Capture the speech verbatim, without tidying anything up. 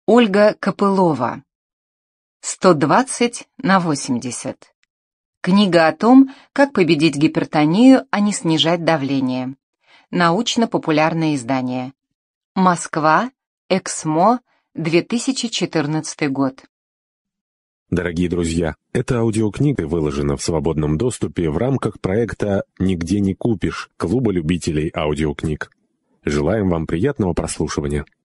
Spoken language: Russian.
Ольга Копылова. сто двадцать на восемьдесят. Книга о том, как победить гипертонию, а не снижать давление. Научно-популярное издание. Москва, Эксмо, две тысячи четырнадцатый год. Дорогие друзья, эта аудиокнига выложена в свободном доступе в рамках проекта «Нигде не купишь» Клуба любителей аудиокниг. Желаем вам приятного прослушивания.